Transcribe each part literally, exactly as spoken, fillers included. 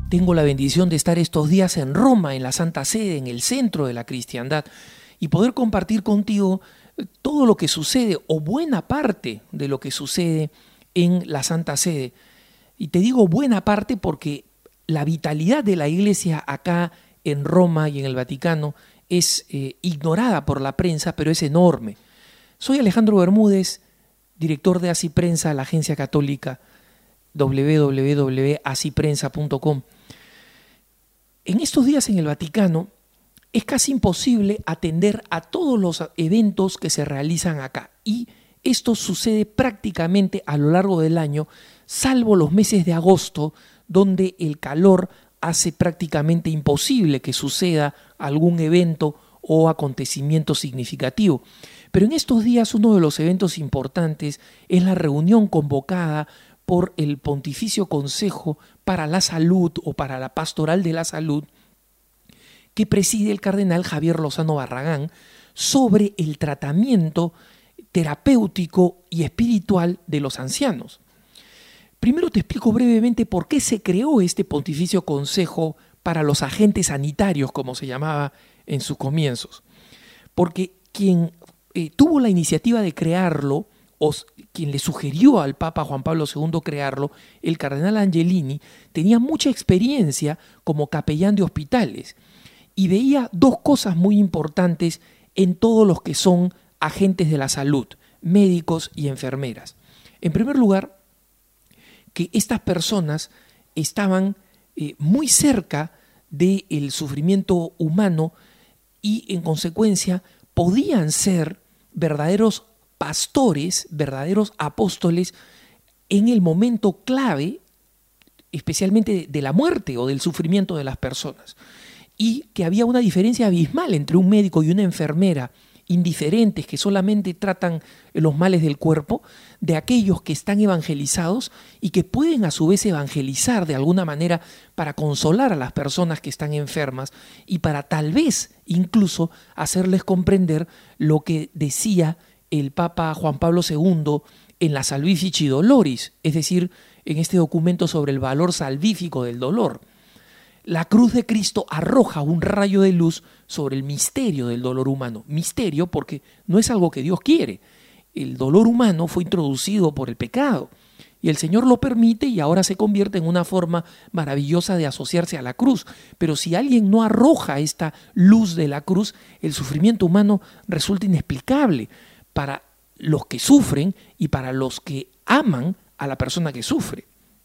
Tengo la bendición de estar estos días en Roma, en la Santa Sede, en el centro de la cristiandad, y poder compartir contigo todo lo que sucede, o buena parte de lo que sucede en la Santa Sede. Y te digo buena parte porque la vitalidad de la iglesia acá en Roma y en el Vaticano es eh, ignorada por la prensa, pero es enorme. Soy Alejandro Bermúdez, director de Así Prensa, la agencia católica, doble u doble u doble u punto así prensa punto com. En estos días en el Vaticano es casi imposible atender a todos los eventos que se realizan acá, y esto sucede prácticamente a lo largo del año, salvo los meses de agosto, donde el calor hace prácticamente imposible que suceda algún evento o acontecimiento significativo. Pero en estos días uno de los eventos importantes es la reunión convocada por el Pontificio Consejo para la Salud o para la Pastoral de la Salud, que preside el cardenal Javier Lozano Barragán, sobre el tratamiento terapéutico y espiritual de los ancianos. Primero te explico brevemente por qué se creó este Pontificio Consejo para los agentes sanitarios, como se llamaba en sus comienzos. Porque quien eh, tuvo la iniciativa de crearlo, o quien le sugirió al Papa Juan Pablo segundo crearlo, el cardenal Angelini, tenía mucha experiencia como capellán de hospitales y veía dos cosas muy importantes en todos los que son agentes de la salud, médicos y enfermeras. En primer lugar, que estas personas estaban eh, muy cerca del sufrimiento humano y, en consecuencia, podían ser verdaderos pastores, verdaderos apóstoles en el momento clave, especialmente de la muerte o del sufrimiento de las personas. Y que había una diferencia abismal entre un médico y una enfermera indiferentes que solamente tratan los males del cuerpo, de aquellos que están evangelizados y que pueden a su vez evangelizar de alguna manera para consolar a las personas que están enfermas y para tal vez incluso hacerles comprender lo que decía el Papa Juan Pablo segundo en la Salvifici Doloris, es decir, en este documento sobre el valor salvífico del dolor. La cruz de Cristo arroja un rayo de luz sobre el misterio del dolor humano. Misterio porque no es algo que Dios quiere. El dolor humano fue introducido por el pecado y el Señor lo permite y ahora se convierte en una forma maravillosa de asociarse a la cruz. Pero si alguien no arroja esta luz de la cruz, el sufrimiento humano resulta inexplicable para los que sufren y para los que aman a la persona que sufre.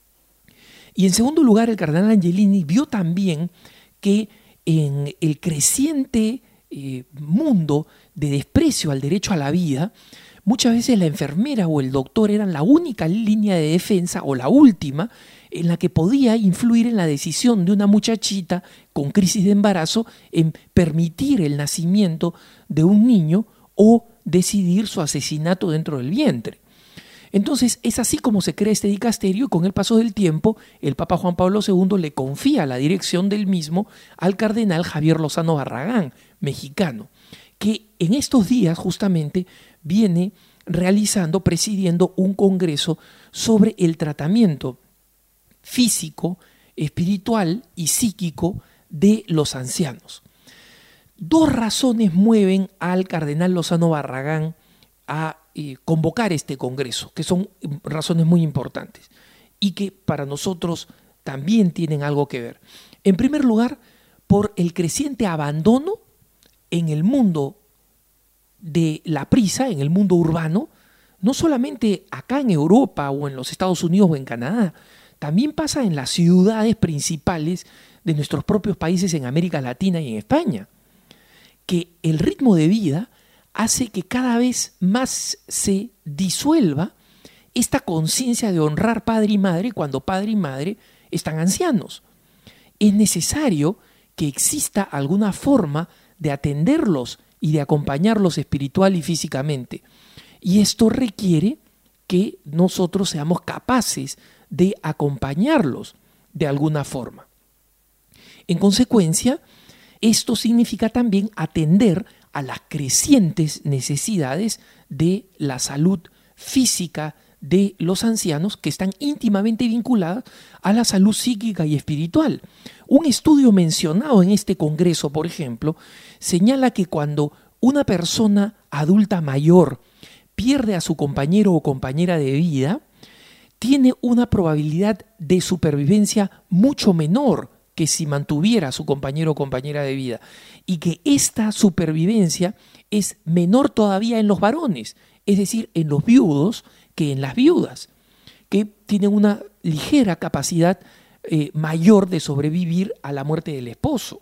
Y en segundo lugar, el cardenal Angelini vio también que en el creciente eh, mundo de desprecio al derecho a la vida, muchas veces la enfermera o el doctor eran la única línea de defensa o la última en la que podía influir en la decisión de una muchachita con crisis de embarazo en permitir el nacimiento de un niño o decidir su asesinato dentro del vientre. Entonces es así como se crea este dicasterio y con el paso del tiempo el Papa Juan Pablo segundo le confía la dirección del mismo al cardenal Javier Lozano Barragán, mexicano, que en estos días justamente viene realizando, presidiendo un congreso sobre el tratamiento físico, espiritual y psíquico de los ancianos. Dos razones mueven al cardenal Lozano Barragán a eh, convocar este congreso, que son razones muy importantes y que para nosotros también tienen algo que ver. En primer lugar, por el creciente abandono en el mundo de la prisa, en el mundo urbano, no solamente acá en Europa o en los Estados Unidos o en Canadá, también pasa en las ciudades principales de nuestros propios países en América Latina y en España, que el ritmo de vida hace que cada vez más se disuelva esta conciencia de honrar padre y madre cuando padre y madre están ancianos. Es necesario que exista alguna forma de atenderlos y de acompañarlos espiritual y físicamente. Y esto requiere que nosotros seamos capaces de acompañarlos de alguna forma. En consecuencia, esto significa también atender a las crecientes necesidades de la salud física de los ancianos que están íntimamente vinculadas a la salud psíquica y espiritual. Un estudio mencionado en este congreso, por ejemplo, señala que cuando una persona adulta mayor pierde a su compañero o compañera de vida, tiene una probabilidad de supervivencia mucho menor que si mantuviera a su compañero o compañera de vida, y que esta supervivencia es menor todavía en los varones, es decir, en los viudos, que en las viudas, que tienen una ligera capacidad eh, mayor de sobrevivir a la muerte del esposo.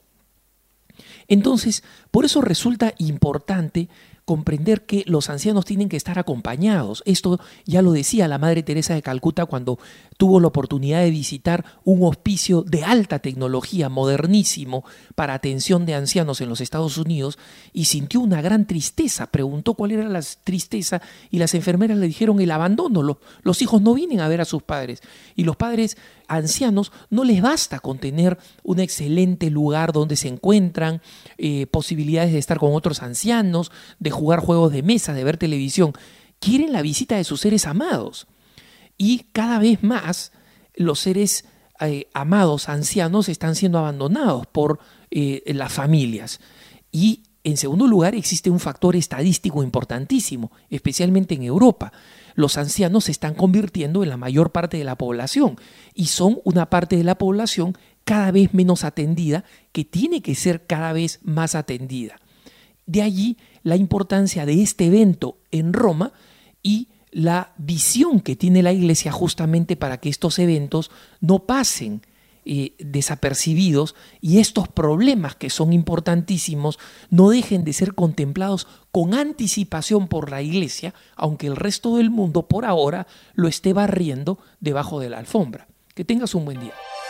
Entonces, por eso resulta importante comprender que los ancianos tienen que estar acompañados. Esto ya lo decía la Madre Teresa de Calcuta cuando tuvo la oportunidad de visitar un hospicio de alta tecnología, modernísimo, para atención de ancianos en los Estados Unidos, y sintió una gran tristeza. Preguntó cuál era la tristeza y las enfermeras le dijeron el abandono. Los, los hijos no vienen a ver a sus padres, y los padres ancianos no les basta con tener un excelente lugar donde se encuentran, eh, posibilidades de estar con otros ancianos, de jugar juegos de mesa, de ver televisión. Quieren la visita de sus seres amados. Y cada vez más los seres eh, amados, ancianos, están siendo abandonados por eh, las familias. Y en segundo lugar, existe un factor estadístico importantísimo, especialmente en Europa. Los ancianos se están convirtiendo en la mayor parte de la población y son una parte de la población cada vez menos atendida, que tiene que ser cada vez más atendida. De allí la importancia de este evento en Roma y la visión que tiene la Iglesia justamente para que estos eventos no pasen eh, desapercibidos y estos problemas que son importantísimos no dejen de ser contemplados con anticipación por la Iglesia, aunque el resto del mundo por ahora lo esté barriendo debajo de la alfombra. Que tengas un buen día.